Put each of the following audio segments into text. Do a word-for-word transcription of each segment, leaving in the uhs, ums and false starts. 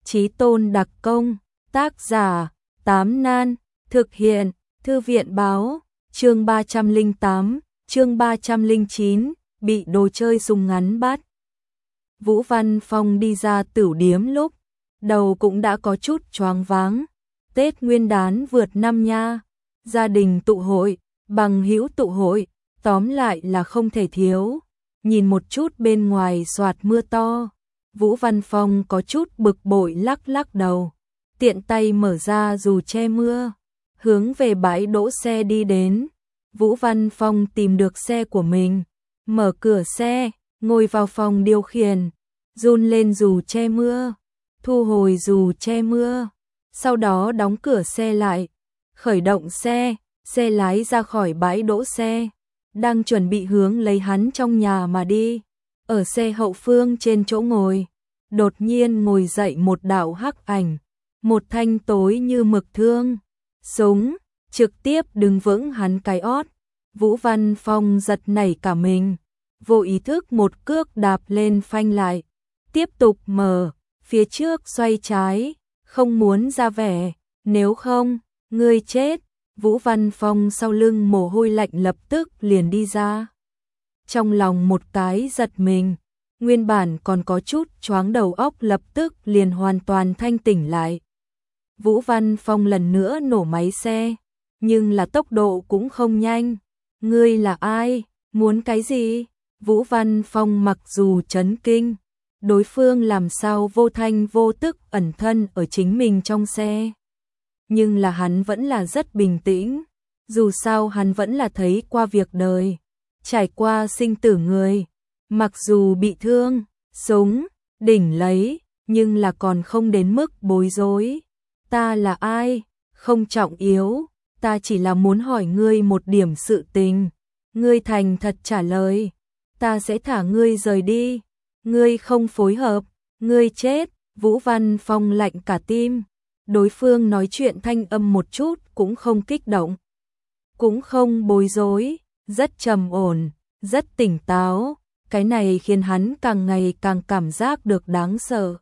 Chí tôn đặc công, tác giả, Tám Nan, thực hiện, Thư viện báo, chương ba trăm lẻ tám, chương ba trăm lẻ chín, bị đồ chơi súng ngắn bắt. Vũ Văn Phong đi ra tửu điếm lúc, đầu cũng đã có chút choáng váng. Tết Nguyên đán vượt năm nha, gia đình tụ hội, bằng hữu tụ hội, tóm lại là không thể thiếu. Nhìn một chút bên ngoài soạt mưa to, Vũ Văn Phong có chút bực bội lắc lắc đầu, tiện tay mở ra dù che mưa, hướng về bãi đỗ xe đi đến. Vũ Văn Phong tìm được xe của mình, mở cửa xe, ngồi vào phòng điều khiển, run lên dù che mưa, thu hồi dù che mưa, sau đó đóng cửa xe lại, khởi động xe, xe lái ra khỏi bãi đỗ xe, đang chuẩn bị hướng lấy hắn trong nhà mà đi. Ở xe hậu phương trên chỗ ngồi, đột nhiên ngồi dậy một đạo hắc ảnh, một thanh tối như mực thương, súng, trực tiếp đứng vững hắn cái ót. Vũ Văn Phong giật nảy cả mình, vô ý thức một cước đạp lên phanh lại, tiếp tục mở, phía trước xoay trái, không muốn ra vẻ, nếu không, ngươi chết. Vũ Văn Phong sau lưng mồ hôi lạnh lập tức liền đi ra. Trong lòng một cái giật mình, nguyên bản còn có chút choáng đầu óc lập tức liền hoàn toàn thanh tỉnh lại. Vũ Văn Phong lần nữa nổ máy xe, nhưng là tốc độ cũng không nhanh. Ngươi là ai? Muốn cái gì? Vũ Văn Phong mặc dù chấn kinh, đối phương làm sao vô thanh vô tức ẩn thân ở chính mình trong xe. Nhưng là hắn vẫn là rất bình tĩnh, dù sao hắn vẫn là thấy qua việc đời, trải qua sinh tử người, mặc dù bị thương, súng, đỉnh lấy, nhưng là còn không đến mức bối rối. Ta là ai? Không trọng yếu, ta chỉ là muốn hỏi ngươi một điểm sự tình, ngươi thành thật trả lời, ta sẽ thả ngươi rời đi, ngươi không phối hợp, ngươi chết. Vũ Văn Phong lạnh cả tim. Đối phương nói chuyện thanh âm một chút cũng không kích động, cũng không bối rối, rất trầm ổn, rất tỉnh táo, cái này khiến hắn càng ngày càng cảm giác được đáng sợ.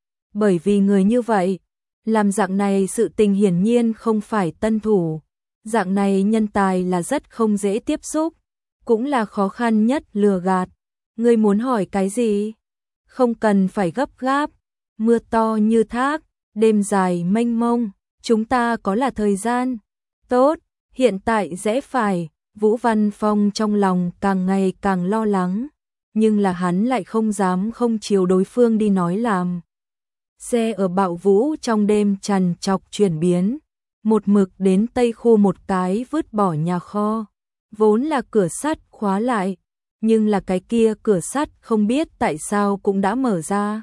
Bởi vì người như vậy, làm dạng này sự tình hiển nhiên không phải tân thủ, dạng này nhân tài là rất không dễ tiếp xúc, cũng là khó khăn nhất lừa gạt. Ngươi muốn hỏi cái gì? Không cần phải gấp gáp, mưa to như thác, đêm dài mênh mông, chúng ta có là thời gian. Tốt, hiện tại rẽ phải. Vũ Văn Phong trong lòng càng ngày càng lo lắng, nhưng là hắn lại không dám không chiều đối phương đi nói làm. Xe ở Bạo Vũ trong đêm trằn trọc chuyển biến, một mực đến tây khu một cái vứt bỏ nhà kho, vốn là cửa sắt khóa lại, nhưng là cái kia cửa sắt không biết tại sao cũng đã mở ra.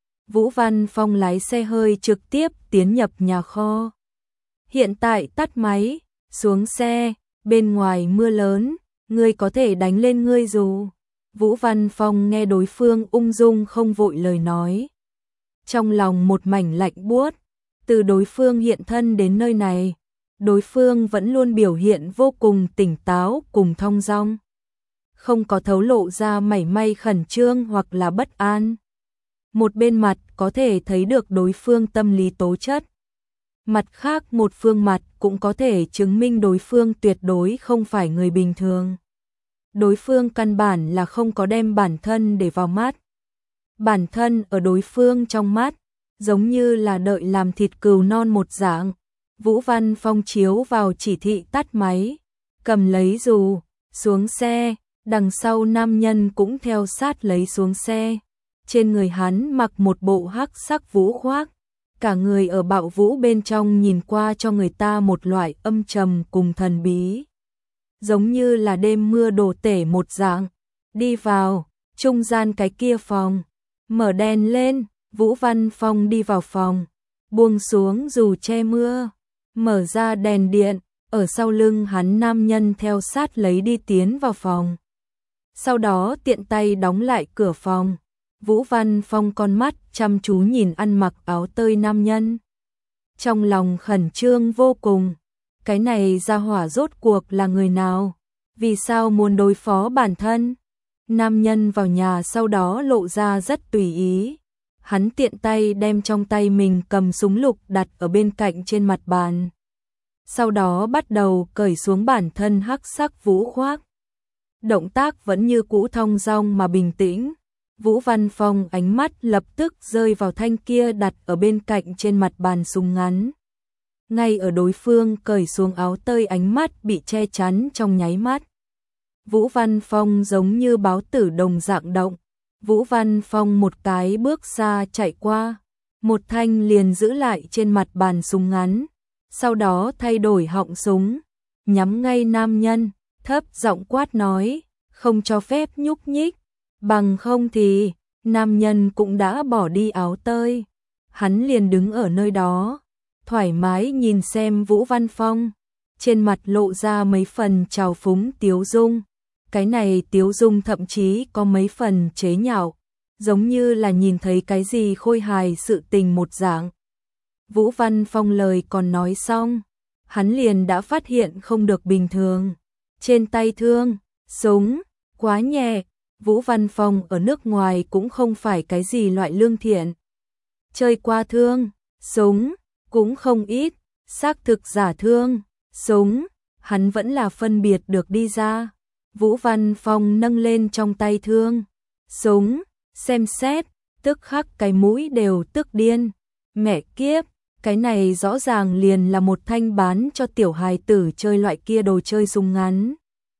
Vũ Văn Phong lái xe hơi trực tiếp tiến nhập nhà kho. Hiện tại tắt máy, xuống xe, bên ngoài mưa lớn, ngươi có thể đánh lên ngươi dù. Vũ Văn Phong nghe đối phương ung dung không vội lời nói. Trong lòng một mảnh lạnh buốt, từ đối phương hiện thân đến nơi này, đối phương vẫn luôn biểu hiện vô cùng tỉnh táo cùng thong dong. Không có thấu lộ ra mảy may khẩn trương hoặc là bất an. Một bên mặt có thể thấy được đối phương tâm lý tố chất. Mặt khác một phương mặt cũng có thể chứng minh đối phương tuyệt đối không phải người bình thường. Đối phương căn bản là không có đem bản thân để vào mắt. Bản thân ở đối phương trong mắt, giống như là đợi làm thịt cừu non một dạng. Vũ Văn Phong chiếu vào chỉ thị tắt máy, cầm lấy dù, xuống xe, đằng sau nam nhân cũng theo sát lấy xuống xe. Trên người hắn mặc một bộ hắc sắc vũ khoác, cả người ở Bạo Vũ bên trong nhìn qua cho người ta một loại âm trầm cùng thần bí. Giống như là đêm mưa đổ tể một dạng. Đi vào, trung gian cái kia phòng, mở đèn lên, Vũ Văn Phong đi vào phòng, buông xuống dù che mưa, mở ra đèn điện, ở sau lưng hắn nam nhân theo sát lấy đi tiến vào phòng. Sau đó tiện tay đóng lại cửa phòng. Vũ Văn Phong con mắt chăm chú nhìn ăn mặc áo tơi nam nhân. Trong lòng khẩn trương vô cùng. Cái này ra hỏa rốt cuộc là người nào? Vì sao muốn đối phó bản thân? Nam nhân vào nhà sau đó lộ ra rất tùy ý. Hắn tiện tay đem trong tay mình cầm súng lục đặt ở bên cạnh trên mặt bàn. Sau đó bắt đầu cởi xuống bản thân hắc sắc vũ khoác. Động tác vẫn như cũ thong dong mà bình tĩnh. Vũ Văn Phong ánh mắt lập tức rơi vào thanh kia đặt ở bên cạnh trên mặt bàn súng ngắn. Ngay ở đối phương cởi xuống áo tơi, ánh mắt bị che chắn trong nháy mắt. Vũ Văn Phong giống như báo tử đồng dạng động. Vũ Văn Phong một cái bước xa chạy qua, một thanh liền giữ lại trên mặt bàn súng ngắn, sau đó thay đổi họng súng, nhắm ngay nam nhân, thấp giọng quát nói, không cho phép nhúc nhích, bằng không thì, nam nhân cũng đã bỏ đi áo tơi. Hắn liền đứng ở nơi đó, thoải mái nhìn xem Vũ Văn Phong, trên mặt lộ ra mấy phần trào phúng tiếu dung. Cái này tiếu dung thậm chí có mấy phần chế nhạo, giống như là nhìn thấy cái gì khôi hài sự tình một dạng. Vũ Văn Phong lời còn nói xong, hắn liền đã phát hiện không được bình thường. Trên tay thương, súng, quá nhẹ, Vũ Văn Phong ở nước ngoài cũng không phải cái gì loại lương thiện. Chơi qua thương, súng, cũng không ít, xác thực giả thương, súng, hắn vẫn là phân biệt được đi ra. Vũ Văn Phong nâng lên trong tay thương, súng, xem xét, tức khắc cái mũi đều tức điên. Mẹ kiếp, cái này rõ ràng liền là một thanh bán cho tiểu hài tử chơi loại kia đồ chơi súng ngắn.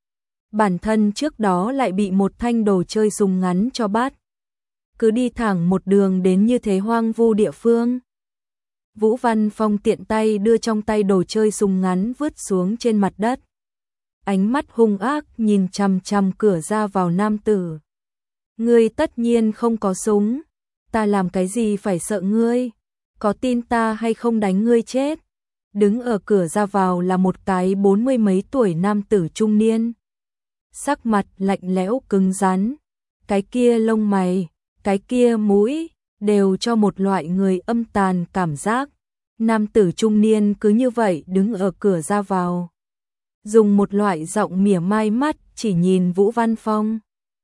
Bản thân trước đó lại bị một thanh đồ chơi súng ngắn cho bắt. Cứ đi thẳng một đường đến như thế hoang vu địa phương. Vũ Văn Phong tiện tay đưa trong tay đồ chơi súng ngắn vứt xuống trên mặt đất. Ánh mắt hung ác nhìn chằm chằm cửa ra vào nam tử. Ngươi tất nhiên không có súng, ta làm cái gì phải sợ ngươi, có tin ta hay không đánh ngươi chết. Đứng ở cửa ra vào là một cái bốn mươi mấy tuổi nam tử trung niên. Sắc mặt lạnh lẽo cứng rắn, cái kia lông mày, cái kia mũi, đều cho một loại người âm tàn cảm giác. Nam tử trung niên cứ như vậy đứng ở cửa ra vào, dùng một loại giọng mỉa mai mắt chỉ nhìn Vũ Văn Phong.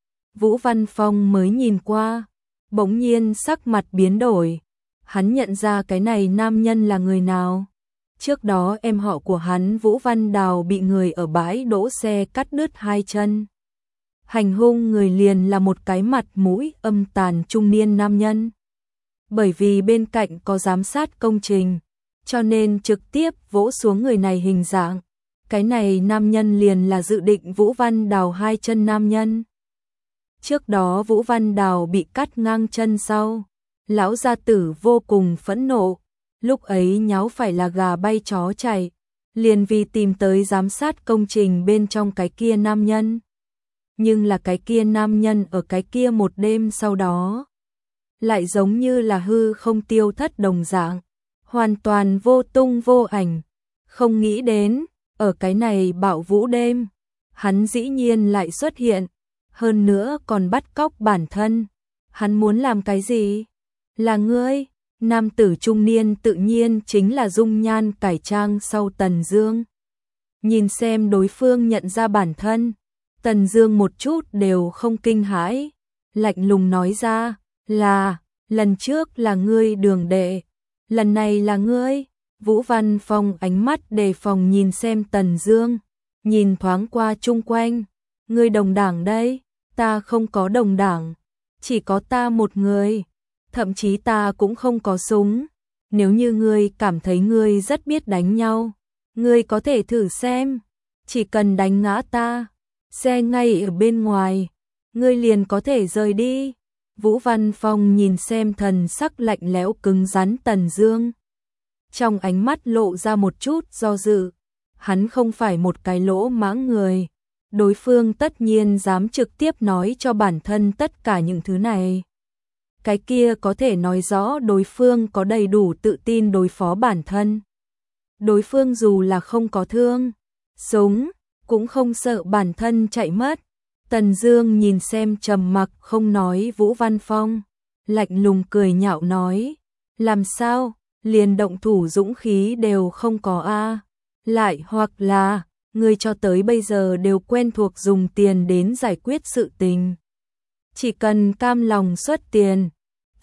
Vũ Văn Phong mới nhìn qua, bỗng nhiên sắc mặt biến đổi. Hắn nhận ra cái này nam nhân là người nào. Trước đó em họ của hắn Vũ Văn Đào bị người ở bãi đỗ xe cắt đứt hai chân. Hành hung người liền là một cái mặt mũi âm tàn trung niên nam nhân. Bởi vì bên cạnh có giám sát công trình, cho nên trực tiếp vỗ xuống người này hình dạng. Cái này nam nhân liền là dự định Vũ Văn Đào hai chân nam nhân. Trước đó Vũ Văn Đào bị cắt ngang chân sau, lão gia tử vô cùng phẫn nộ, lúc ấy nháo phải là gà bay chó chạy, liền vì tìm tới giám sát công trình bên trong cái kia nam nhân. Nhưng là cái kia nam nhân ở cái kia một đêm sau đó, lại giống như là hư không tiêu thất đồng dạng, hoàn toàn vô tung vô ảnh. Không nghĩ đến, ở cái này bạo vũ đêm, hắn dĩ nhiên lại xuất hiện, hơn nữa còn bắt cóc bản thân. Hắn muốn làm cái gì? Là ngươi? Nam tử trung niên tự nhiên chính là dung nhan cải trang sau Tần Dương. Nhìn xem đối phương nhận ra bản thân, Tần Dương một chút đều không kinh hãi, lạnh lùng nói ra, là, lần trước là ngươi Đường đệ, lần này là ngươi. Vũ Văn Phong ánh mắt đề phòng nhìn xem Tần Dương, nhìn thoáng qua chung quanh, ngươi đồng đảng đây, ta không có đồng đảng, chỉ có ta một người, thậm chí ta cũng không có súng, nếu như ngươi cảm thấy ngươi rất biết đánh nhau, ngươi có thể thử xem, chỉ cần đánh ngã ta, xe ngay ở bên ngoài, ngươi liền có thể rời đi. Vũ Văn Phong nhìn xem thần sắc lạnh lẽo cứng rắn Tần Dương, trong ánh mắt lộ ra một chút do dự. Hắn không phải một cái lỗ mãng người, đối phương tất nhiên dám trực tiếp nói cho bản thân tất cả những thứ này. Cái kia có thể nói rõ đối phương có đầy đủ tự tin đối phó bản thân. Đối phương dù là không có thương, súng, cũng không sợ bản thân chạy mất. Tần Dương nhìn xem trầm mặc không nói Vũ Văn Phong, lạnh lùng cười nhạo nói, làm sao, liền động thủ dũng khí đều không có a? Lại hoặc là, ngươi cho tới bây giờ đều quen thuộc dùng tiền đến giải quyết sự tình. Chỉ cần cam lòng xuất tiền,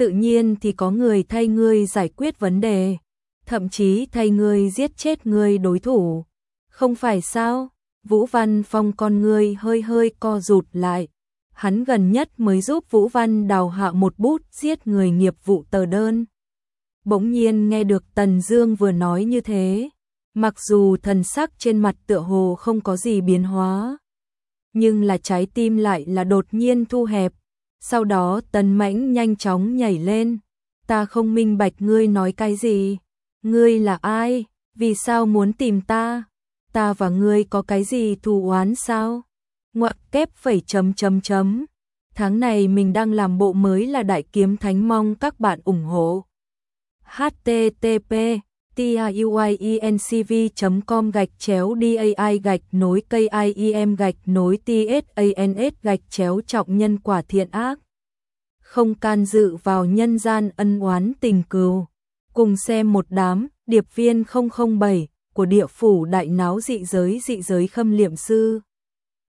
tự nhiên thì có người thay ngươi giải quyết vấn đề, thậm chí thay ngươi giết chết ngươi đối thủ. Không phải sao? Vũ Văn Phong con ngươi hơi hơi co rụt lại. Hắn gần nhất mới giúp Vũ Văn Đào hạ một bút giết người nghiệp vụ tờ đơn. Bỗng nhiên nghe được Tần Dương vừa nói như thế, mặc dù thần sắc trên mặt tựa hồ không có gì biến hóa, nhưng là trái tim lại là đột nhiên thu hẹp. Sau đó Tần Mãnh nhanh chóng nhảy lên. Ta không minh bạch ngươi nói cái gì? Ngươi là ai? Vì sao muốn tìm ta? Ta và ngươi có cái gì thù oán sao? Ngoặc kép phẩy chấm chấm chấm. Tháng này mình đang làm bộ mới là Đại Kiếm Thánh, mong các bạn ủng hộ. h t t p tiuyencv chấm com gạch chéo dai gạch nối kim gạch nối tsans gạch chéo trọng nhân quả thiện ác. Không can dự vào nhân gian ân oán tình cừu. Cùng xem một đám điệp viên không không bảy của địa phủ đại náo dị giới dị giới Khâm Liệm Sư.